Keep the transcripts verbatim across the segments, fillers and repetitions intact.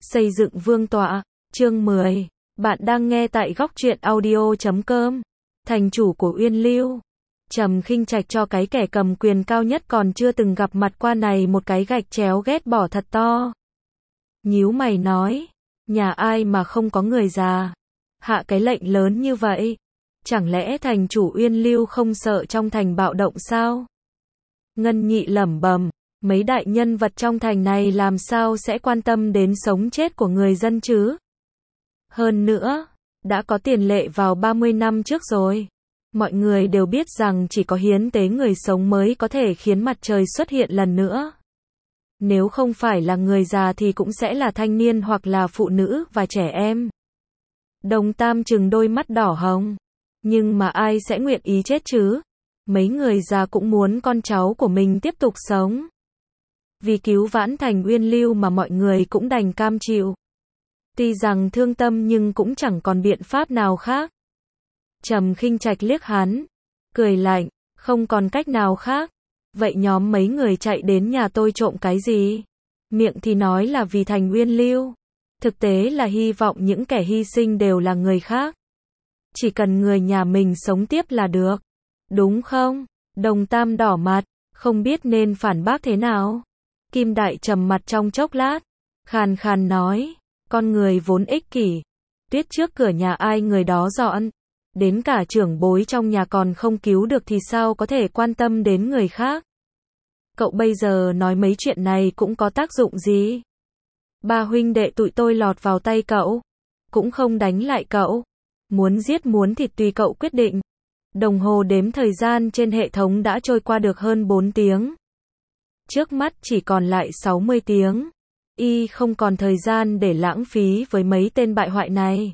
Xây dựng vương tọa, chương mười. Bạn đang nghe tại góc truyện audio chấm com. Thành chủ của Uyên Lưu. Trầm Khinh Trạch cho cái kẻ cầm quyền cao nhất còn chưa từng gặp mặt qua này một cái gạch chéo ghét bỏ thật to. Nhíu mày nói, nhà ai mà không có người già, hạ cái lệnh lớn như vậy. Chẳng lẽ thành chủ Uyên Lưu không sợ trong thành bạo động sao? Ngân Nhị lẩm bẩm, mấy đại nhân vật trong thành này làm sao sẽ quan tâm đến sống chết của người dân chứ? Hơn nữa, đã có tiền lệ vào ba mươi năm trước rồi. Mọi người đều biết rằng chỉ có hiến tế người sống mới có thể khiến mặt trời xuất hiện lần nữa. Nếu không phải là người già thì cũng sẽ là thanh niên hoặc là phụ nữ và trẻ em. Đồng Tam trừng đôi mắt đỏ hồng. Nhưng mà ai sẽ nguyện ý chết chứ? Mấy người già cũng muốn con cháu của mình tiếp tục sống. Vì cứu vãn thành Uyên Lưu mà mọi người cũng đành cam chịu. Tuy rằng thương tâm nhưng cũng chẳng còn biện pháp nào khác. Trầm Khinh Trạch liếc hắn, cười lạnh, không còn cách nào khác. Vậy nhóm mấy người chạy đến nhà tôi trộm cái gì? Miệng thì nói là vì thành Uyên Lưu. Thực tế là hy vọng những kẻ hy sinh đều là người khác. Chỉ cần người nhà mình sống tiếp là được. Đúng không? Đồng Tam đỏ mặt, không biết nên phản bác thế nào. Kim Đại trầm mặt trong chốc lát, khàn khàn nói, con người vốn ích kỷ. Tuyết trước cửa nhà ai người đó dọn. Đến cả trưởng bối trong nhà còn không cứu được thì sao có thể quan tâm đến người khác. Cậu bây giờ nói mấy chuyện này cũng có tác dụng gì? Ba huynh đệ tụi tôi lọt vào tay cậu, cũng không đánh lại cậu. Muốn giết muốn thịt tùy cậu quyết định. Đồng hồ đếm thời gian trên hệ thống đã trôi qua được hơn bốn tiếng. Trước mắt chỉ còn lại sáu mươi tiếng. Y không còn thời gian để lãng phí với mấy tên bại hoại này.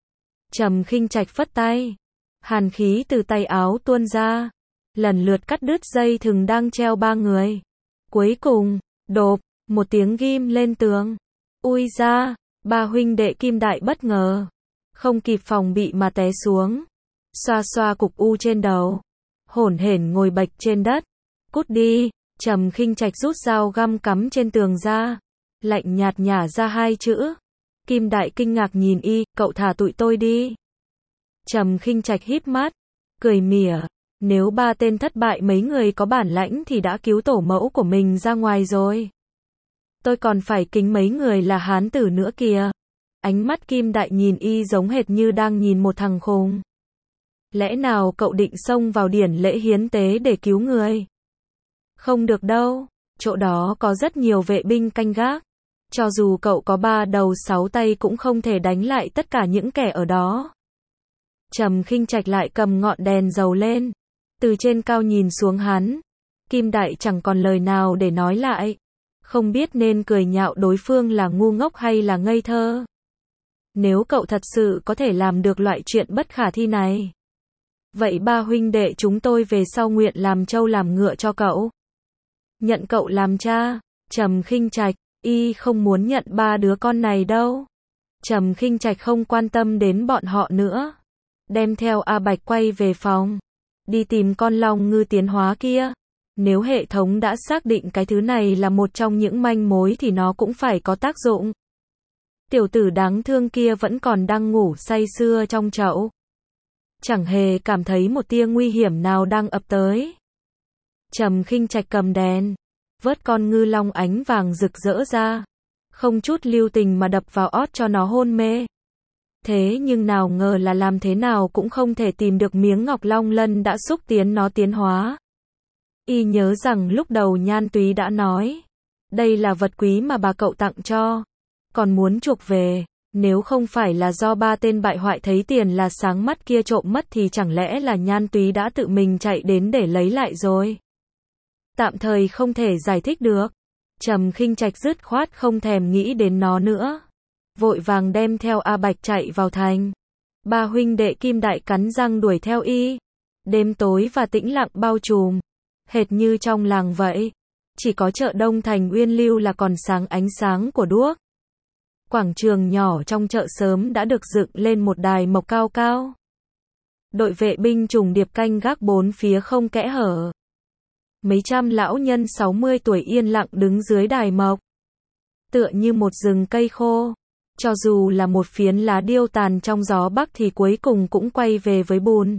Trầm Khinh Trạch phất tay. Hàn khí từ tay áo tuôn ra. Lần lượt cắt đứt dây thừng đang treo ba người. Cuối cùng, độp, một tiếng ghim lên tường. Ui ra, ba huynh đệ Kim Đại bất ngờ. Không kịp phòng bị mà té xuống. Xoa xoa cục u trên đầu. Hổn hển ngồi bạch trên đất. Cút đi. Trầm Khinh Trạch rút dao găm cắm trên tường ra. Lạnh nhạt nhả ra hai chữ. Kim Đại kinh ngạc nhìn y, cậu thả tụi tôi đi. Trầm Khinh Trạch híp mắt, cười mỉa. Nếu ba tên thất bại mấy người có bản lãnh thì đã cứu tổ mẫu của mình ra ngoài rồi. Tôi còn phải kính mấy người là hán tử nữa kìa. Ánh mắt Kim Đại nhìn y giống hệt như đang nhìn một thằng khùng. Lẽ nào cậu định xông vào điển lễ hiến tế để cứu người? Không được đâu, chỗ đó có rất nhiều vệ binh canh gác. Cho dù cậu có ba đầu sáu tay cũng không thể đánh lại tất cả những kẻ ở đó. Trầm Khinh Trạch lại cầm ngọn đèn dầu lên. Từ trên cao nhìn xuống hắn. Kim Đại chẳng còn lời nào để nói lại. Không biết nên cười nhạo đối phương là ngu ngốc hay là ngây thơ. Nếu cậu thật sự có thể làm được loại chuyện bất khả thi này. Vậy ba huynh đệ chúng tôi về sau nguyện làm trâu làm ngựa cho cậu. Nhận cậu làm cha. Trầm Khinh Trạch, y không muốn nhận ba đứa con này đâu. Trầm Khinh Trạch không quan tâm đến bọn họ nữa. Đem theo A Bạch quay về phòng. Đi tìm con long ngư tiến hóa kia. Nếu hệ thống đã xác định cái thứ này là một trong những manh mối thì nó cũng phải có tác dụng. Tiểu tử đáng thương kia vẫn còn đang ngủ say sưa trong chậu. Chẳng hề cảm thấy một tia nguy hiểm nào đang ập tới. Trầm Khinh Trạch cầm đèn. Vớt con ngư long ánh vàng rực rỡ ra. Không chút lưu tình mà đập vào ót cho nó hôn mê. Thế nhưng nào ngờ là làm thế nào cũng không thể tìm được miếng ngọc long lân đã xúc tiến nó tiến hóa. Y nhớ rằng lúc đầu Nhan Túy đã nói. Đây là vật quý mà bà cậu tặng cho. Còn muốn chuộc về. Nếu không phải là do ba tên bại hoại thấy tiền là sáng mắt kia trộm mất thì chẳng lẽ là Nhan Túy đã tự mình chạy đến để lấy lại rồi. Tạm thời không thể giải thích được. Trầm Khinh Trạch dứt khoát không thèm nghĩ đến nó nữa. Vội vàng đem theo A Bạch chạy vào thành. Ba huynh đệ Kim Đại cắn răng đuổi theo y. Đêm tối và tĩnh lặng bao trùm. Hệt như trong làng vậy. Chỉ có chợ đông thành Uyên Lưu là còn sáng ánh sáng của đuốc. Quảng trường nhỏ trong chợ sớm đã được dựng lên một đài mộc cao cao. Đội vệ binh trùng điệp canh gác bốn phía không kẽ hở. Mấy trăm lão nhân sáu mươi tuổi yên lặng đứng dưới đài mộc. Tựa như một rừng cây khô. Cho dù là một phiến lá điêu tàn trong gió bắc thì cuối cùng cũng quay về với bùn.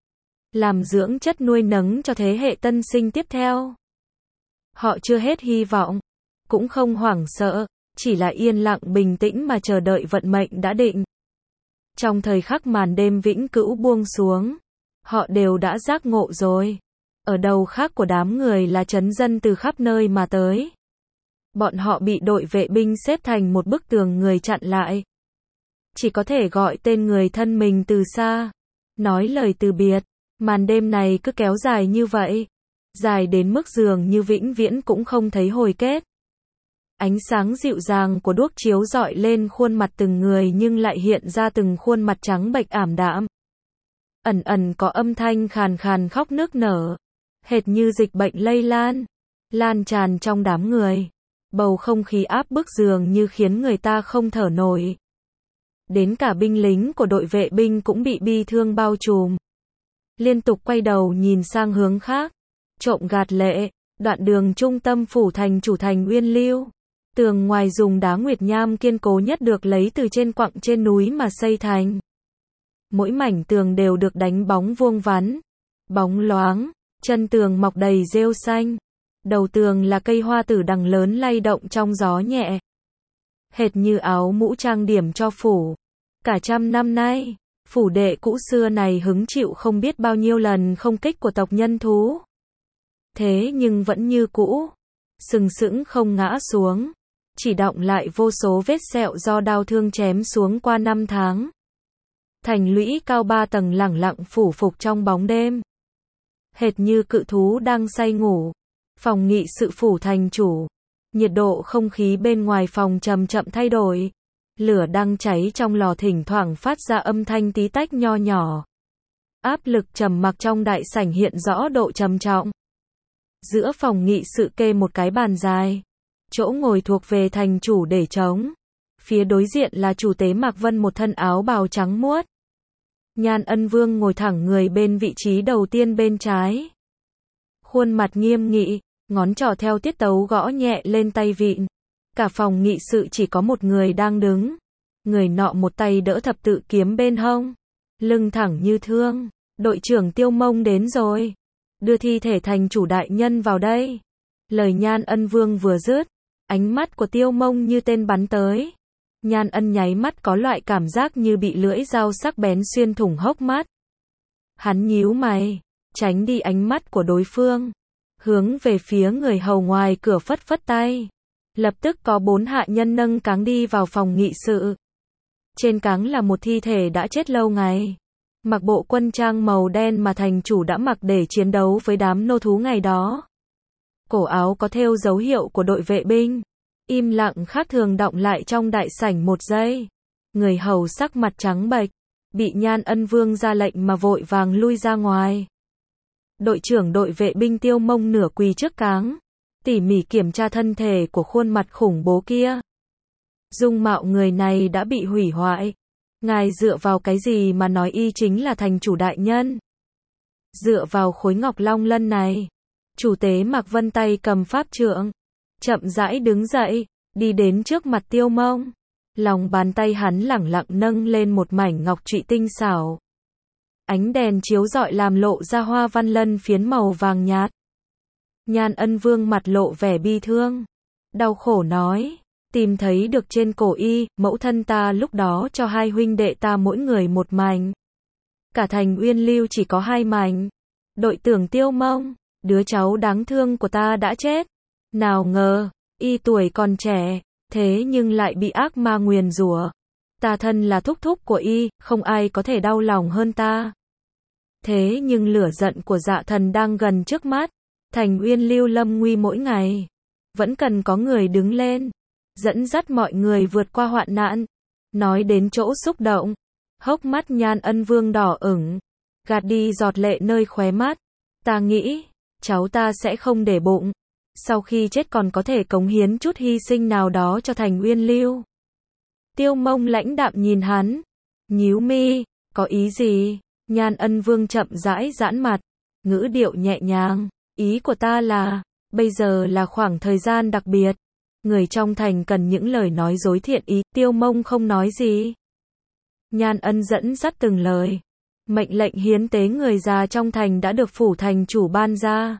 Làm dưỡng chất nuôi nấng cho thế hệ tân sinh tiếp theo. Họ chưa hết hy vọng, cũng không hoảng sợ, chỉ là yên lặng bình tĩnh mà chờ đợi vận mệnh đã định. Trong thời khắc màn đêm vĩnh cửu buông xuống, họ đều đã giác ngộ rồi. Ở đầu khác của đám người là trấn dân từ khắp nơi mà tới. Bọn họ bị đội vệ binh xếp thành một bức tường người chặn lại. Chỉ có thể gọi tên người thân mình từ xa, nói lời từ biệt. Màn đêm này cứ kéo dài như vậy, dài đến mức dường như vĩnh viễn cũng không thấy hồi kết. Ánh sáng dịu dàng của đuốc chiếu rọi lên khuôn mặt từng người nhưng lại hiện ra từng khuôn mặt trắng bệch ảm đạm. Ẩn ẩn có âm thanh khàn khàn khóc nức nở, hệt như dịch bệnh lây lan, lan tràn trong đám người. Bầu không khí áp bức dường như khiến người ta không thở nổi. Đến cả binh lính của đội vệ binh cũng bị bi thương bao trùm. Liên tục quay đầu nhìn sang hướng khác, trộm gạt lệ, đoạn đường trung tâm phủ thành chủ thành Uyên Lưu. Tường ngoài dùng đá nguyệt nham kiên cố nhất được lấy từ trên quặng trên núi mà xây thành. Mỗi mảnh tường đều được đánh bóng vuông vắn, bóng loáng, chân tường mọc đầy rêu xanh. Đầu tường là cây hoa tử đằng lớn lay động trong gió nhẹ. Hệt như áo mũ trang điểm cho phủ. Cả trăm năm nay, phủ đệ cũ xưa này hứng chịu không biết bao nhiêu lần không kích của tộc nhân thú. Thế nhưng vẫn như cũ, sừng sững không ngã xuống, chỉ đọng lại vô số vết sẹo do đao thương chém xuống qua năm tháng. Thành lũy cao ba tầng lẳng lặng phủ phục trong bóng đêm. Hệt như cự thú đang say ngủ. Phòng nghị sự phủ thành chủ. Nhiệt độ không khí bên ngoài phòng chậm chậm thay đổi. Lửa đang cháy trong lò thỉnh thoảng phát ra âm thanh tí tách nho nhỏ. Áp lực trầm mặc trong đại sảnh hiện rõ độ trầm trọng. Giữa phòng nghị sự kê một cái bàn dài. Chỗ ngồi thuộc về thành chủ để trống. Phía đối diện là chủ tế Mạc Vân một thân áo bào trắng muốt. Nhan Ân Vương ngồi thẳng người bên vị trí đầu tiên bên trái. Khuôn mặt nghiêm nghị, ngón trỏ theo tiết tấu gõ nhẹ lên tay vịn. Cả phòng nghị sự chỉ có một người đang đứng. Người nọ một tay đỡ thập tự kiếm bên hông. Lưng thẳng như thương. Đội trưởng Tiêu Mông đến rồi. Đưa thi thể thành chủ đại nhân vào đây. Lời Nhan Ân Vương vừa dứt. Ánh mắt của Tiêu Mông như tên bắn tới. Nhan Ân nháy mắt có loại cảm giác như bị lưỡi dao sắc bén xuyên thủng hốc mắt. Hắn nhíu mày, tránh đi ánh mắt của đối phương. Hướng về phía người hầu ngoài cửa phất phất tay. Lập tức có bốn hạ nhân nâng cáng đi vào phòng nghị sự. Trên cáng là một thi thể đã chết lâu ngày. Mặc bộ quân trang màu đen mà thành chủ đã mặc để chiến đấu với đám nô thú ngày đó. Cổ áo có thêu dấu hiệu của đội vệ binh. Im lặng khác thường đọng lại trong đại sảnh một giây. Người hầu sắc mặt trắng bệch, bị Nhan Ân Vương ra lệnh mà vội vàng lui ra ngoài. Đội trưởng đội vệ binh Tiêu Mông nửa quỳ trước cáng, tỉ mỉ kiểm tra thân thể của khuôn mặt khủng bố kia. Dung mạo người này đã bị hủy hoại. Ngài dựa vào cái gì mà nói y chính là thành chủ đại nhân? Dựa vào khối ngọc long lân này. Chủ tế Mạc Vân tay cầm pháp trượng, chậm rãi đứng dậy, đi đến trước mặt Tiêu Mông. Lòng bàn tay hắn lẳng lặng nâng lên một mảnh ngọc trụy tinh xảo. Ánh đèn chiếu rọi làm lộ ra hoa văn lân phiến màu vàng nhạt. Nhan Ân Vương mặt lộ vẻ bi thương, đau khổ nói, tìm thấy được trên cổ y, mẫu thân ta lúc đó cho hai huynh đệ ta mỗi người một mảnh. Cả thành Uyên Lưu chỉ có hai mảnh. Đội trưởng Tiêu Mông, đứa cháu đáng thương của ta đã chết. Nào ngờ, y tuổi còn trẻ, thế nhưng lại bị ác ma nguyền rủa. Ta thân là thúc thúc của y, không ai có thể đau lòng hơn ta. Thế nhưng lửa giận của dạ thần đang gần trước mắt. Thành Uyên Lưu lâm nguy mỗi ngày. Vẫn cần có người đứng lên, dẫn dắt mọi người vượt qua hoạn nạn. Nói đến chỗ xúc động, hốc mắt Nhan Ân Vương đỏ ửng, gạt đi giọt lệ nơi khóe mắt. Ta nghĩ, cháu ta sẽ không để bụng. Sau khi chết còn có thể cống hiến chút hy sinh nào đó cho thành Uyên Lưu. Tiêu Mông lãnh đạm nhìn hắn, nhíu mi, có ý gì? Nhan Ân Vương chậm rãi giãn mặt, ngữ điệu nhẹ nhàng, ý của ta là, bây giờ là khoảng thời gian đặc biệt. Người trong thành cần những lời nói dối thiện ý, Tiêu Mông không nói gì. Nhan Ân dẫn dắt từng lời. Mệnh lệnh hiến tế người già trong thành đã được phủ thành chủ ban ra.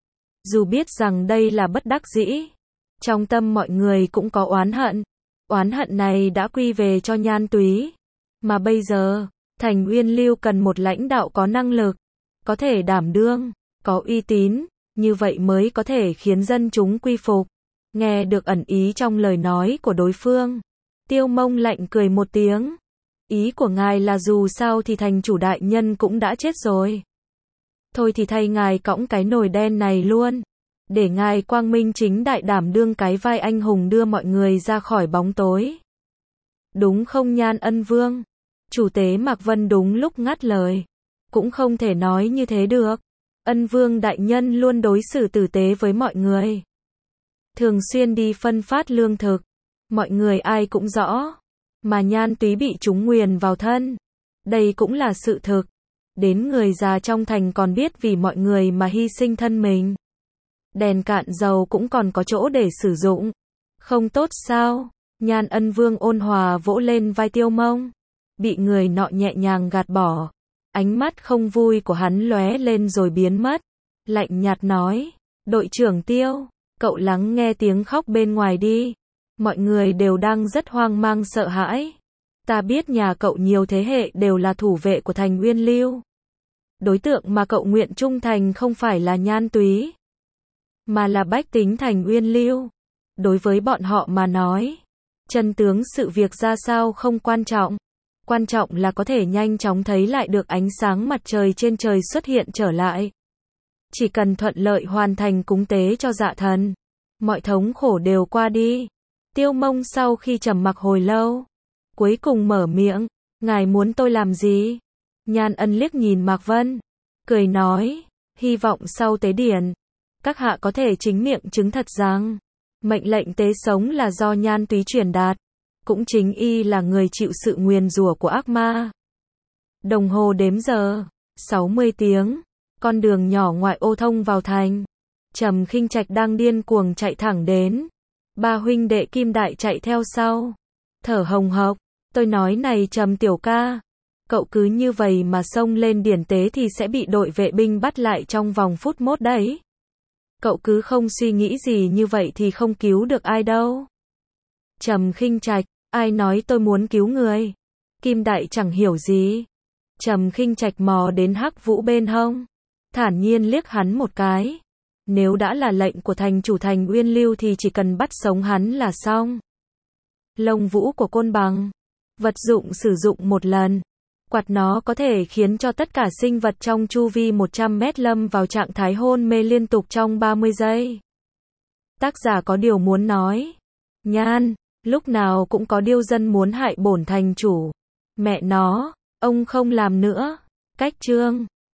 Dù biết rằng đây là bất đắc dĩ, trong tâm mọi người cũng có oán hận. Oán hận này đã quy về cho Nhan Túy. Mà bây giờ, thành Uyên Lưu cần một lãnh đạo có năng lực, có thể đảm đương, có uy tín, như vậy mới có thể khiến dân chúng quy phục. Nghe được ẩn ý trong lời nói của đối phương, Tiêu Mông lạnh cười một tiếng. Ý của ngài là dù sao thì thành chủ đại nhân cũng đã chết rồi. Thôi thì thay ngài cõng cái nồi đen này luôn. Để ngài quang minh chính đại đảm đương cái vai anh hùng đưa mọi người ra khỏi bóng tối. Đúng không Nhan Ân Vương? Chủ tế Mạc Vân đúng lúc ngắt lời. Cũng không thể nói như thế được. Ân Vương đại nhân luôn đối xử tử tế với mọi người. Thường xuyên đi phân phát lương thực. Mọi người ai cũng rõ. Mà Nhan Túy bị chúng nguyền vào thân. Đây cũng là sự thực. Đến người già trong thành còn biết vì mọi người mà hy sinh thân mình. Đèn cạn dầu cũng còn có chỗ để sử dụng. Không tốt sao? Nhan Ân Vương ôn hòa vỗ lên vai Tiêu Mông. Bị người nọ nhẹ nhàng gạt bỏ. Ánh mắt không vui của hắn lóe lên rồi biến mất. Lạnh nhạt nói. Đội trưởng Tiêu, cậu lắng nghe tiếng khóc bên ngoài đi. Mọi người đều đang rất hoang mang sợ hãi. Ta biết nhà cậu nhiều thế hệ đều là thủ vệ của thành Uyên Lưu. Đối tượng mà cậu nguyện trung thành không phải là Nhan Túy, mà là bách tính thành Uyên Lưu. Đối với bọn họ mà nói, chân tướng sự việc ra sao không quan trọng. Quan trọng là có thể nhanh chóng thấy lại được ánh sáng mặt trời trên trời xuất hiện trở lại. Chỉ cần thuận lợi hoàn thành cúng tế cho dạ thần, mọi thống khổ đều qua đi. Tiêu Mông sau khi trầm mặc hồi lâu, cuối cùng mở miệng. Ngài muốn tôi làm gì? Nhan Ân liếc nhìn Mạc Vân, cười nói, hy vọng sau tế điển, các hạ có thể chính miệng chứng thật rằng, mệnh lệnh tế sống là do Nhan Túy truyền đạt, cũng chính y là người chịu sự nguyền rủa của ác ma. Đồng hồ đếm giờ, sáu mươi tiếng, con đường nhỏ ngoại ô thông vào thành. Trầm Khinh Trạch đang điên cuồng chạy thẳng đến. Ba huynh đệ Kim Đại chạy theo sau, thở hồng hộc. Tôi nói này Trầm tiểu ca, cậu cứ như vậy mà xông lên điển tế thì sẽ bị đội vệ binh bắt lại trong vòng phút mốt đấy. Cậu cứ không suy nghĩ gì như vậy thì không cứu được ai đâu. Trầm Khinh Trạch, ai nói tôi muốn cứu người? Kim Đại chẳng hiểu gì. Trầm Khinh Trạch mò đến Hắc Vũ bên hông, thản nhiên liếc hắn một cái. Nếu đã là lệnh của thành chủ thành Uyên Lưu thì chỉ cần bắt sống hắn là xong. Lông vũ của côn bằng, vật dụng sử dụng một lần. Quạt nó có thể khiến cho tất cả sinh vật trong chu vi một trăm mét lâm vào trạng thái hôn mê liên tục trong ba mươi giây. Tác giả có điều muốn nói. Nhan, lúc nào cũng có điêu dân muốn hại bổn thành chủ. Mẹ nó, ông không làm nữa. Cách chương